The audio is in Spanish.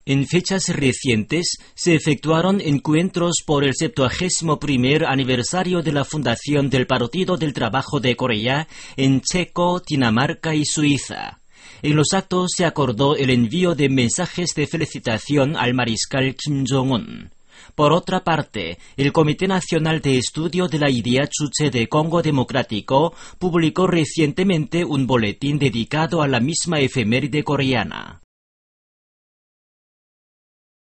En fechas recientes se efectuaron encuentros por el 71º aniversario de la fundación del Partido del Trabajo de Corea en Checo, Dinamarca y Suiza. En los actos se acordó el envío de mensajes de felicitación al mariscal Kim Jong-un. Por otra parte, el Comité Nacional de Estudio de la Idea Chuche de Congo Democrático publicó recientemente un boletín dedicado a la misma efeméride coreana.